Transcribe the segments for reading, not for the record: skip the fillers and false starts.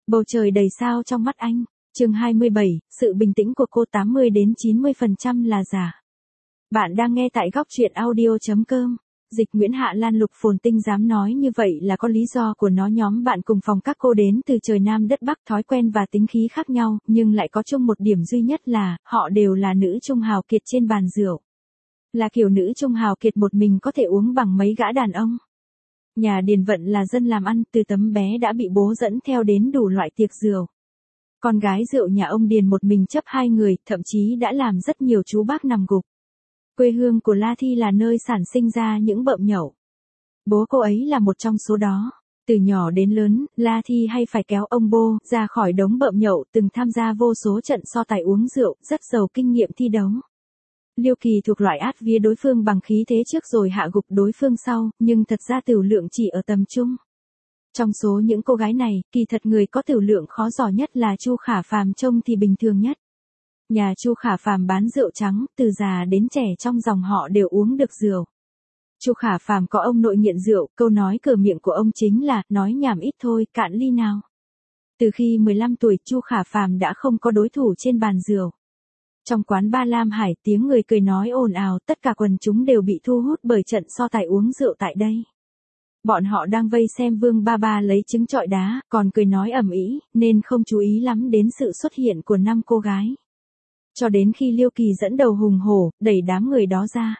Bầu trời đầy sao trong mắt anh. Chương 27, sự bình tĩnh của cô 80 đến 90% là giả. Bạn đang nghe tại góc truyện audio.com. Dịch Nguyễn Hạ Lan Lục Phồn Tinh dám nói như vậy là có lý do của nó. Nhóm bạn cùng phòng các cô đến từ trời Nam đất Bắc, thói quen và tính khí khác nhau, nhưng lại có chung một điểm duy nhất là, họ đều là nữ trung hào kiệt trên bàn rượu. Là kiểu nữ trung hào kiệt một mình có thể uống bằng mấy gã đàn ông. Nhà Điền Vận là dân làm ăn, từ tấm bé đã bị bố dẫn theo đến đủ loại tiệc rượu. Con gái rượu nhà ông Điền một mình chấp 2 người, thậm chí đã làm rất nhiều chú bác nằm gục. Quê hương của La Thi là nơi sản sinh ra những bợm nhậu. Bố cô ấy là một trong số đó. Từ nhỏ đến lớn, La Thi hay phải kéo ông bô ra khỏi đống bợm nhậu, từng tham gia vô số trận so tài uống rượu, rất giàu kinh nghiệm thi đấu. Liêu Kỳ thuộc loại át vía đối phương bằng khí thế trước rồi hạ gục đối phương sau, nhưng thật ra tửu lượng chỉ ở tầm trung. Trong số những cô gái này, kỳ thật người có tửu lượng khó giỏi nhất là Chu Khả Phàm, trông thì bình thường nhất. Nhà Chu Khả Phàm bán rượu trắng, từ già đến trẻ trong dòng họ đều uống được rượu. Chu Khả Phàm có ông nội nghiện rượu, câu nói cửa miệng của ông chính là, nói nhảm ít thôi, cạn ly nào. Từ khi 15 tuổi, Chu Khả Phàm đã không có đối thủ trên bàn rượu. Trong quán Ba Lam Hải, tiếng người cười nói ồn ào, tất cả quần chúng đều bị thu hút bởi trận so tài uống rượu tại đây. Bọn họ đang vây xem Vương Ba Ba lấy trứng trọi đá, còn cười nói ầm ĩ, nên không chú ý lắm đến sự xuất hiện của 5 cô gái. Cho đến khi Liêu Kỳ dẫn đầu hùng hổ, đẩy đám người đó ra.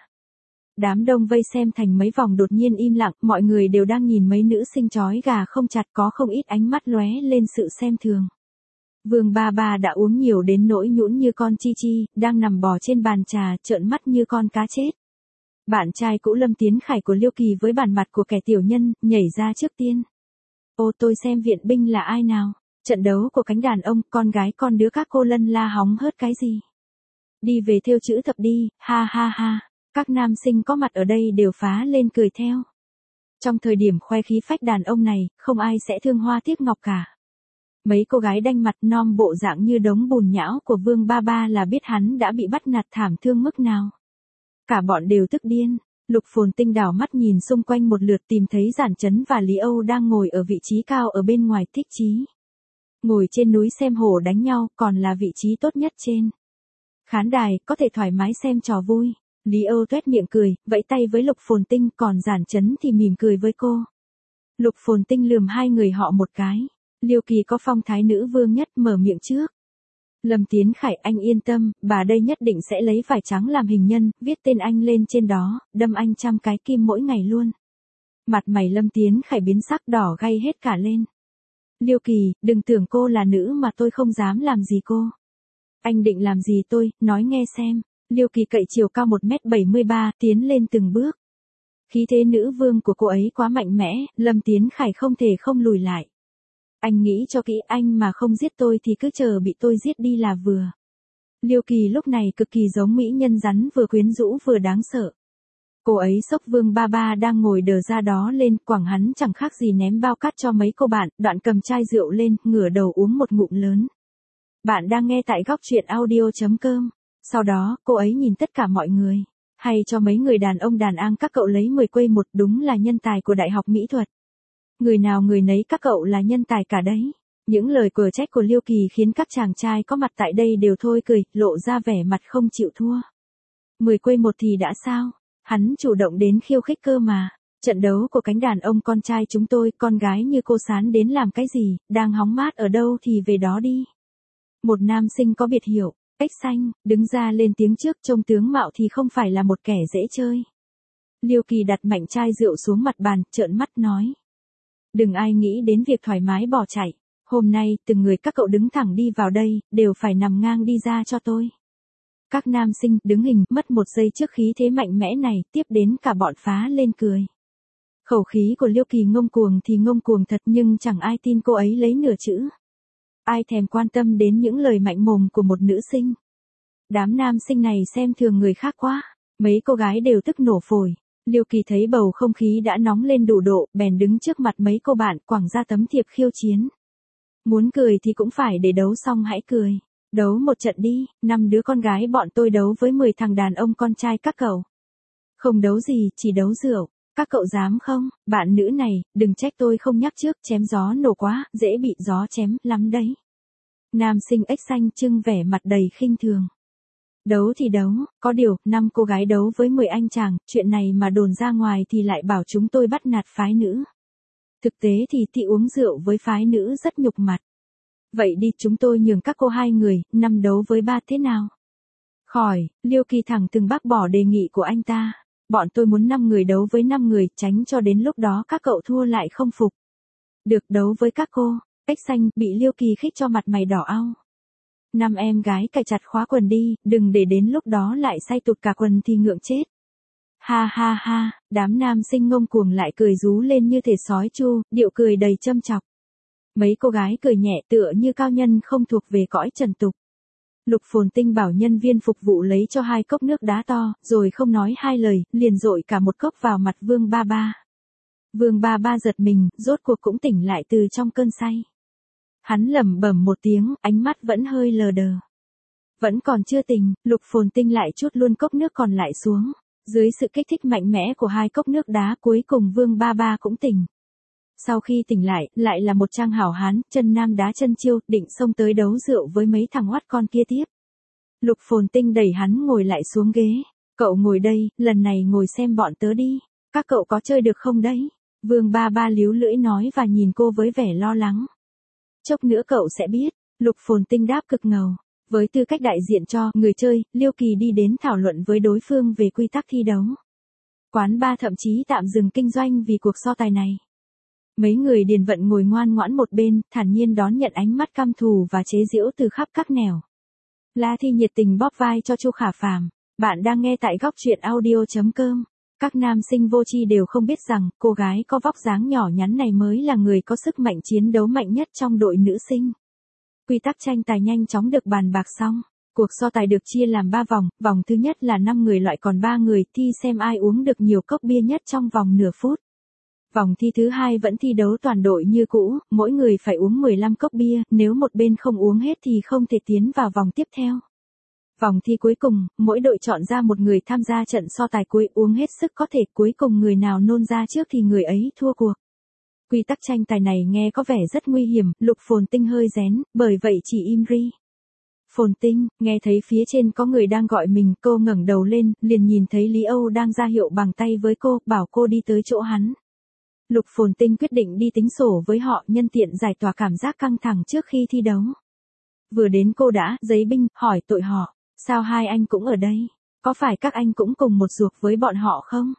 Đám đông vây xem thành mấy vòng đột nhiên im lặng, mọi người đều đang nhìn mấy nữ sinh chói gà không chặt, có không ít ánh mắt lóe lên sự xem thường. Vương Ba Ba đã uống nhiều đến nỗi nhũn như con chi chi, đang nằm bò trên bàn trà, trợn mắt như con cá chết. Bạn trai cũ Lâm Tiến Khải của Liêu Kỳ với bản mặt của kẻ tiểu nhân, nhảy ra trước tiên. Ô, tôi xem viện binh là ai nào? Trận đấu của cánh đàn ông, con gái con đứa các cô lân la hóng hớt cái gì? Đi về thêu chữ thập đi, ha ha ha. Các nam sinh có mặt ở đây đều phá lên cười theo. Trong thời điểm khoe khí phách đàn ông này, không ai sẽ thương hoa tiếc ngọc cả. Mấy cô gái đanh mặt non bộ dạng như đống bùn nhão của Vương Ba Ba là biết hắn đã bị bắt nạt thảm thương mức nào. Cả bọn đều tức điên. Lục Phồn Tinh đảo mắt nhìn xung quanh một lượt, tìm thấy Giản Chấn và Lý Âu đang ngồi ở vị trí cao ở bên ngoài. Thích Chí ngồi trên núi xem hổ đánh nhau, còn là vị trí tốt nhất trên khán đài, có thể thoải mái xem trò vui. Lý Âu tuét miệng cười, vẫy tay với Lục Phồn Tinh, còn Giản Chấn thì mỉm cười với cô. Lục Phồn Tinh lườm hai người họ một cái. Liêu Kỳ có phong thái nữ vương nhất, mở miệng trước. Lâm Tiến Khải, anh yên tâm, bà đây nhất định sẽ lấy vải trắng làm hình nhân, viết tên anh lên trên đó, đâm anh 100 cái kim mỗi ngày luôn. Mặt mày Lâm Tiến Khải biến sắc đỏ gay hết cả lên. Liêu Kỳ, đừng tưởng cô là nữ mà tôi không dám làm gì cô. Anh định làm gì tôi, nói nghe xem. Liêu Kỳ cậy chiều cao 1m73, tiến lên từng bước. Khí thế nữ vương của cô ấy quá mạnh mẽ, Lâm Tiến Khải không thể không lùi lại. Anh nghĩ cho kỹ, anh mà không giết tôi thì cứ chờ bị tôi giết đi là vừa. Liêu Kỳ lúc này cực kỳ giống mỹ nhân rắn, vừa quyến rũ vừa đáng sợ. Cô ấy xốc Vương Ba Ba đang ngồi đờ ra đó lên, quẳng hắn chẳng khác gì ném bao cát cho mấy cô bạn, đoạn cầm chai rượu lên, ngửa đầu uống một ngụm lớn. Bạn đang nghe tại góc truyện audio.com. Sau đó, cô ấy nhìn tất cả mọi người. Hay cho mấy người đàn ông đàn an các cậu lấy 10 quây một, đúng là nhân tài của Đại học Mỹ thuật. Người nào người nấy các cậu là nhân tài cả đấy. Những lời cờ trách của Liêu Kỳ khiến các chàng trai có mặt tại đây đều thôi cười, lộ ra vẻ mặt không chịu thua. 10 quây một thì đã sao? Hắn chủ động đến khiêu khích cơ mà. Trận đấu của cánh đàn ông con trai chúng tôi, con gái như cô Sán đến làm cái gì, đang hóng mát ở đâu thì về đó đi. Một nam sinh có biệt hiệu, Ếch Xanh, đứng ra lên tiếng trước, trông tướng mạo thì không phải là một kẻ dễ chơi. Liêu Kỳ đặt mạnh chai rượu xuống mặt bàn, trợn mắt nói. Đừng ai nghĩ đến việc thoải mái bỏ chạy. Hôm nay, từng người các cậu đứng thẳng đi vào đây, đều phải nằm ngang đi ra cho tôi. Các nam sinh đứng hình, mất một giây trước khí thế mạnh mẽ này, tiếp đến cả bọn phá lên cười. Khẩu khí của Liêu Kỳ ngông cuồng thì ngông cuồng thật, nhưng chẳng ai tin cô ấy lấy nửa chữ. Ai thèm quan tâm đến những lời mạnh mồm của một nữ sinh. Đám nam sinh này xem thường người khác quá. Mấy cô gái đều tức nổ phổi. Liêu Kỳ thấy bầu không khí đã nóng lên đủ độ, bèn đứng trước mặt mấy cô bạn, quẳng ra tấm thiệp khiêu chiến. Muốn cười thì cũng phải để đấu xong hãy cười. Đấu một trận đi, 5 đứa con gái bọn tôi đấu với 10 thằng đàn ông con trai các cậu. Không đấu gì, chỉ đấu rượu. Các cậu dám không? Bạn nữ này, đừng trách tôi không nhắc trước, chém gió nổ quá, dễ bị gió chém lắm đấy. Nam sinh ếch xanh trưng vẻ mặt đầy khinh thường. Đấu thì đấu, có điều, 5 cô gái đấu với 10 anh chàng, chuyện này mà đồn ra ngoài thì lại bảo chúng tôi bắt nạt phái nữ. Thực tế thì uống rượu với phái nữ rất nhục mặt. Vậy đi, chúng tôi nhường các cô 2 người, 5 đấu với 3 thế nào? Khỏi, Liêu Kỳ thẳng từng bác bỏ đề nghị của anh ta. Bọn tôi muốn 5 người đấu với 5 người, tránh cho đến lúc đó các cậu thua lại không phục. Được, đấu với các cô. Ếch xanh bị Liêu Kỳ khích cho mặt mày đỏ au. 5 em gái cài chặt khóa quần đi, đừng để đến lúc đó lại say tụt cả quần thì ngượng chết. Ha ha ha, đám nam sinh ngông cuồng lại cười rú lên như thể sói chu, điệu cười đầy châm chọc. Mấy cô gái cười nhẹ tựa như cao nhân không thuộc về cõi trần tục. Lục Phồn Tinh bảo nhân viên phục vụ lấy cho 2 cốc nước đá to, rồi không nói 2 lời, liền dội cả một cốc vào mặt Vương Ba Ba. Vương Ba Ba giật mình, rốt cuộc cũng tỉnh lại từ trong cơn say. Hắn lẩm bẩm một tiếng, ánh mắt vẫn hơi lờ đờ. Vẫn còn chưa tỉnh, Lục Phồn Tinh lại trút luôn cốc nước còn lại xuống. Dưới sự kích thích mạnh mẽ của 2 cốc nước đá, cuối cùng Vương Ba Ba cũng tỉnh. Sau khi tỉnh lại là một trang hảo hán, chân nam đá chân chiêu, định xông tới đấu rượu với mấy thằng oắt con kia tiếp. Lục Phồn Tinh đẩy hắn ngồi lại xuống ghế. Cậu ngồi đây, lần này ngồi xem bọn tớ đi. Các cậu có chơi được không đấy? Vương Ba Ba líu lưỡi nói và nhìn cô với vẻ lo lắng. Chốc nữa cậu sẽ biết. Lục Phồn Tinh đáp cực ngầu. Với tư cách đại diện cho người chơi, Liêu Kỳ đi đến thảo luận với đối phương về quy tắc thi đấu. Quán bar thậm chí tạm dừng kinh doanh vì cuộc so tài này. Mấy người điền vận ngồi ngoan ngoãn một bên, thản nhiên đón nhận ánh mắt căm thù và chế giễu từ khắp các nẻo. La Thi nhiệt tình bóp vai cho Chu Khả Phàm. Bạn đang nghe tại góc truyện audio.com. Các nam sinh vô tri đều không biết rằng, cô gái có vóc dáng nhỏ nhắn này mới là người có sức mạnh chiến đấu mạnh nhất trong đội nữ sinh. Quy tắc tranh tài nhanh chóng được bàn bạc xong. Cuộc so tài được chia làm 3 vòng, vòng thứ nhất là 5 người loại còn 3 người thi xem ai uống được nhiều cốc bia nhất trong vòng nửa phút. Vòng thi thứ 2 vẫn thi đấu toàn đội như cũ, mỗi người phải uống 15 cốc bia, nếu một bên không uống hết thì không thể tiến vào vòng tiếp theo. Vòng thi cuối cùng, mỗi đội chọn ra một người tham gia trận so tài cuối uống hết sức có thể, cuối cùng người nào nôn ra trước thì người ấy thua cuộc. Quy tắc tranh tài này nghe có vẻ rất nguy hiểm, Lục Phồn Tinh hơi rén, bởi vậy chỉ im ri. Phồn Tinh, nghe thấy phía trên có người đang gọi mình, cô ngẩng đầu lên, liền nhìn thấy Lý Âu đang ra hiệu bằng tay với cô, bảo cô đi tới chỗ hắn. Lục Phồn Tinh quyết định đi tính sổ với họ, nhân tiện giải tỏa cảm giác căng thẳng trước khi thi đấu. Vừa đến cô đã giấy binh, hỏi tội họ, sao hai anh cũng ở đây? Có phải các anh cũng cùng một ruột với bọn họ không?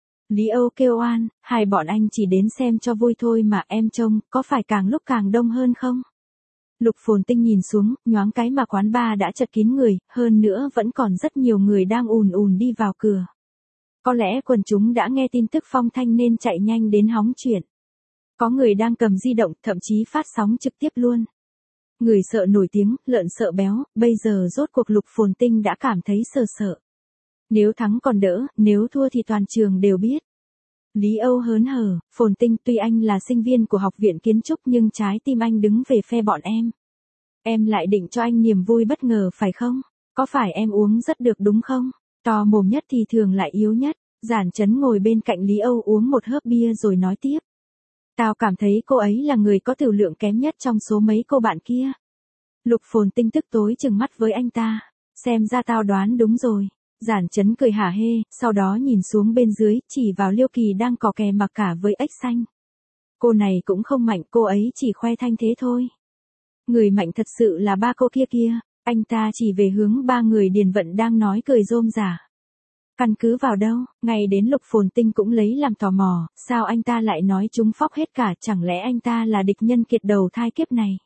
Lý Âu kêu oan, hai bọn anh chỉ đến xem cho vui thôi mà em trông, có phải càng lúc càng đông hơn không? Lục Phồn Tinh nhìn xuống, nhoáng cái mà quán bar đã chật kín người, hơn nữa vẫn còn rất nhiều người đang ùn ùn đi vào cửa. Có lẽ quần chúng đã nghe tin tức phong thanh nên chạy nhanh đến hóng chuyện. Có người đang cầm di động, thậm chí phát sóng trực tiếp luôn. Người sợ nổi tiếng, lợn sợ béo, bây giờ rốt cuộc Lục Phồn Tinh đã cảm thấy sợ sợ. Nếu thắng còn đỡ, nếu thua thì toàn trường đều biết. Lý Âu hớn hở, Phồn Tinh, tuy anh là sinh viên của học viện kiến trúc nhưng trái tim anh đứng về phe bọn em. Em lại định cho anh niềm vui bất ngờ phải không? Có phải em uống rất được đúng không? To mồm nhất thì thường lại yếu nhất. Giản Chấn ngồi bên cạnh Lý Âu uống một hớp bia rồi nói tiếp. Tao cảm thấy cô ấy là người có tửu lượng kém nhất trong số mấy cô bạn kia. Lục Phồn Tinh tức tối trừng mắt với anh ta. Xem ra tao đoán đúng rồi. Giản Chấn cười hả hê, sau đó nhìn xuống bên dưới, chỉ vào Liêu Kỳ đang cò kè mặc cả với ếch xanh. Cô này cũng không mạnh, cô ấy chỉ khoe thanh thế thôi. Người mạnh thật sự là ba cô kia kia, anh ta chỉ về hướng ba người điền vận đang nói cười rôm rả. Căn cứ vào đâu, ngay đến Lục Phồn Tinh cũng lấy làm tò mò, sao anh ta lại nói chúng phóc hết cả, chẳng lẽ anh ta là địch nhân kiệt đầu thai kiếp này.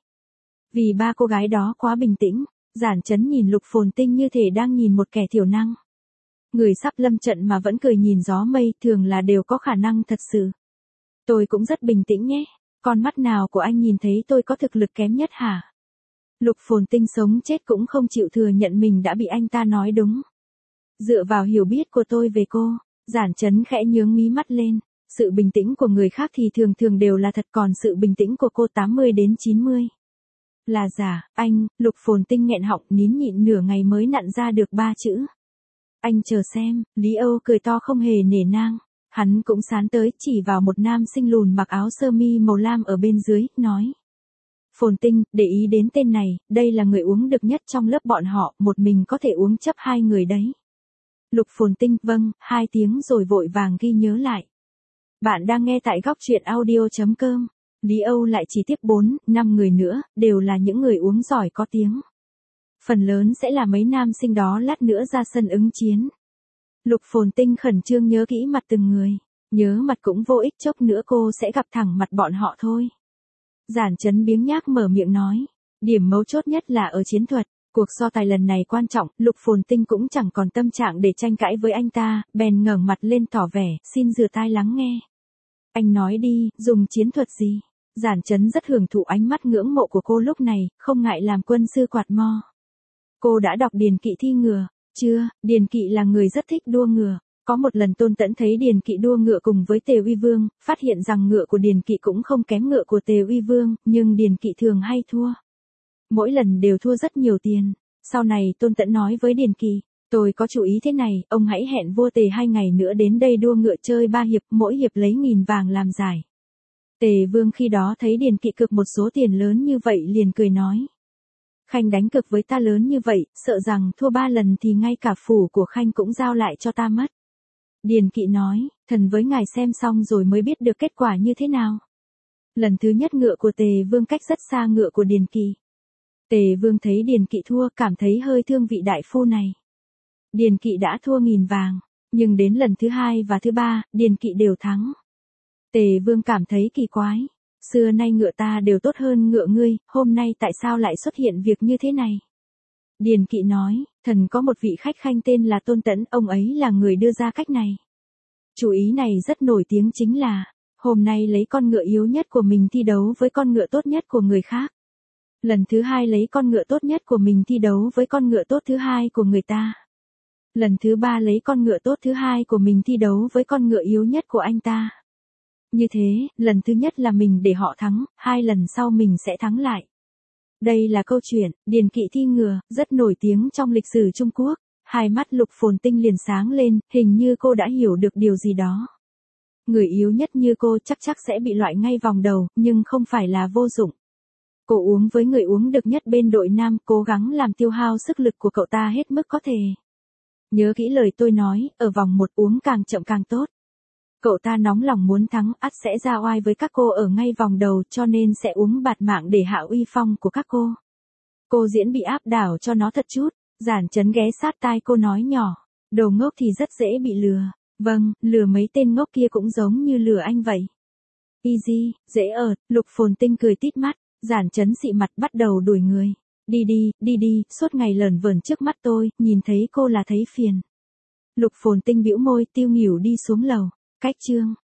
Vì ba cô gái đó quá bình tĩnh, Giản Chấn nhìn Lục Phồn Tinh như thể đang nhìn một kẻ thiểu năng. Người sắp lâm trận mà vẫn cười nhìn gió mây thường là đều có khả năng thật sự. Tôi cũng rất bình tĩnh nhé, con mắt nào của anh nhìn thấy tôi có thực lực kém nhất hả? Lục Phồn Tinh sống chết cũng không chịu thừa nhận mình đã bị anh ta nói đúng. Dựa vào hiểu biết của tôi về cô, Giản Chấn khẽ nhướng mí mắt lên. Sự bình tĩnh của người khác thì thường thường đều là thật, còn sự bình tĩnh của cô 80 đến 90 là giả. Anh, Lục Phồn Tinh nghẹn họng nín nhịn nửa ngày mới nặn ra được 3 chữ. Anh chờ xem, Lý Âu cười to không hề nể nang. Hắn cũng sán tới chỉ vào một nam sinh lùn mặc áo sơ mi màu lam ở bên dưới, nói. Phồn Tinh, để ý đến tên này, đây là người uống được nhất trong lớp bọn họ, một mình có thể uống chấp 2 người đấy. Lục Phồn Tinh, vâng, 2 tiếng rồi vội vàng ghi nhớ lại. Bạn đang nghe tại góc truyện audio.com. Lý Âu lại chỉ tiếp 4, 5 người nữa, đều là những người uống giỏi có tiếng. Phần lớn sẽ là mấy nam sinh đó lát nữa ra sân ứng chiến. Lục Phồn Tinh khẩn trương nhớ kỹ mặt từng người. Nhớ mặt cũng vô ích, chốc nữa cô sẽ gặp thẳng mặt bọn họ thôi. Giản Chấn biếng nhác mở miệng nói. Điểm mấu chốt nhất là ở chiến thuật. Cuộc so tài lần này quan trọng, Lục Phồn Tinh cũng chẳng còn tâm trạng để tranh cãi với anh ta, bèn ngẩng mặt lên tỏ vẻ, xin rửa tai lắng nghe. Anh nói đi, dùng chiến thuật gì? Giản Chấn rất hưởng thụ ánh mắt ngưỡng mộ của cô lúc này, không ngại làm quân sư quạt mo. Cô đã đọc Điền Kỵ thi ngựa, chưa? Điền Kỵ là người rất thích đua ngựa. Có một lần Tôn Tẫn thấy Điền Kỵ đua ngựa cùng với Tề Uy Vương, phát hiện rằng ngựa của Điền Kỵ cũng không kém ngựa của Tề Uy Vương, nhưng Điền Kỵ thường hay thua. Mỗi lần đều thua rất nhiều tiền. Sau này Tôn Tẫn nói với Điền Kỵ, tôi có chủ ý thế này, ông hãy hẹn vua Tề 2 ngày nữa đến đây đua ngựa chơi 3 hiệp, mỗi hiệp lấy 1000 vàng làm giải. Tề Vương khi đó thấy Điền Kỵ cược một số tiền lớn như vậy liền cười nói. Khanh đánh cược với ta lớn như vậy, sợ rằng thua 3 lần thì ngay cả phủ của Khanh cũng giao lại cho ta mất. Điền Kỵ nói, thần với ngài xem xong rồi mới biết được kết quả như thế nào. Lần thứ nhất ngựa của Tề Vương cách rất xa ngựa của Điền Kỵ. Tề Vương thấy Điền Kỵ thua, cảm thấy hơi thương vị đại phu này. Điền Kỵ đã thua 1000 vàng, nhưng đến lần thứ 2 và thứ 3, Điền Kỵ đều thắng. Tề Vương cảm thấy kỳ quái. Xưa nay ngựa ta đều tốt hơn ngựa ngươi, hôm nay tại sao lại xuất hiện việc như thế này? Điền Kỵ nói, thần có một vị khách khanh tên là Tôn Tẫn, ông ấy là người đưa ra cách này. Chủ ý này rất nổi tiếng chính là, hôm nay lấy con ngựa yếu nhất của mình thi đấu với con ngựa tốt nhất của người khác. Lần thứ 2 lấy con ngựa tốt nhất của mình thi đấu với con ngựa tốt thứ 2 của người ta. Lần thứ 3 lấy con ngựa tốt thứ 2 của mình thi đấu với con ngựa yếu nhất của anh ta. Như thế, lần thứ nhất là mình để họ thắng, 2 lần sau mình sẽ thắng lại. Đây là câu chuyện, Điền Kỵ thi ngựa, rất nổi tiếng trong lịch sử Trung Quốc. Hai mắt Lục Phồn Tinh liền sáng lên, hình như cô đã hiểu được điều gì đó. Người yếu nhất như cô chắc sẽ bị loại ngay vòng đầu, nhưng không phải là vô dụng. Cô uống với người uống được nhất bên đội nam, cố gắng làm tiêu hao sức lực của cậu ta hết mức có thể. Nhớ kỹ lời tôi nói, ở vòng 1 uống càng chậm càng tốt. Cậu ta nóng lòng muốn thắng, ắt sẽ ra oai với các cô ở ngay vòng đầu, cho nên sẽ uống bạt mạng để hạ uy phong của các cô. Cô diễn bị áp đảo cho nó thật chút. Giản Chấn ghé sát tai cô nói nhỏ, đồ ngốc thì rất dễ bị lừa. Vâng, lừa mấy tên ngốc kia cũng giống như lừa anh vậy. Easy, dễ ợt, Lục Phồn Tinh cười tít mắt. Giản Chấn xị mặt bắt đầu đuổi người. Đi đi, suốt ngày lởn vởn trước mắt tôi, nhìn thấy cô là thấy phiền. Lục Phồn Tinh bĩu môi, tiêu nghỉu đi xuống lầu. Cách chương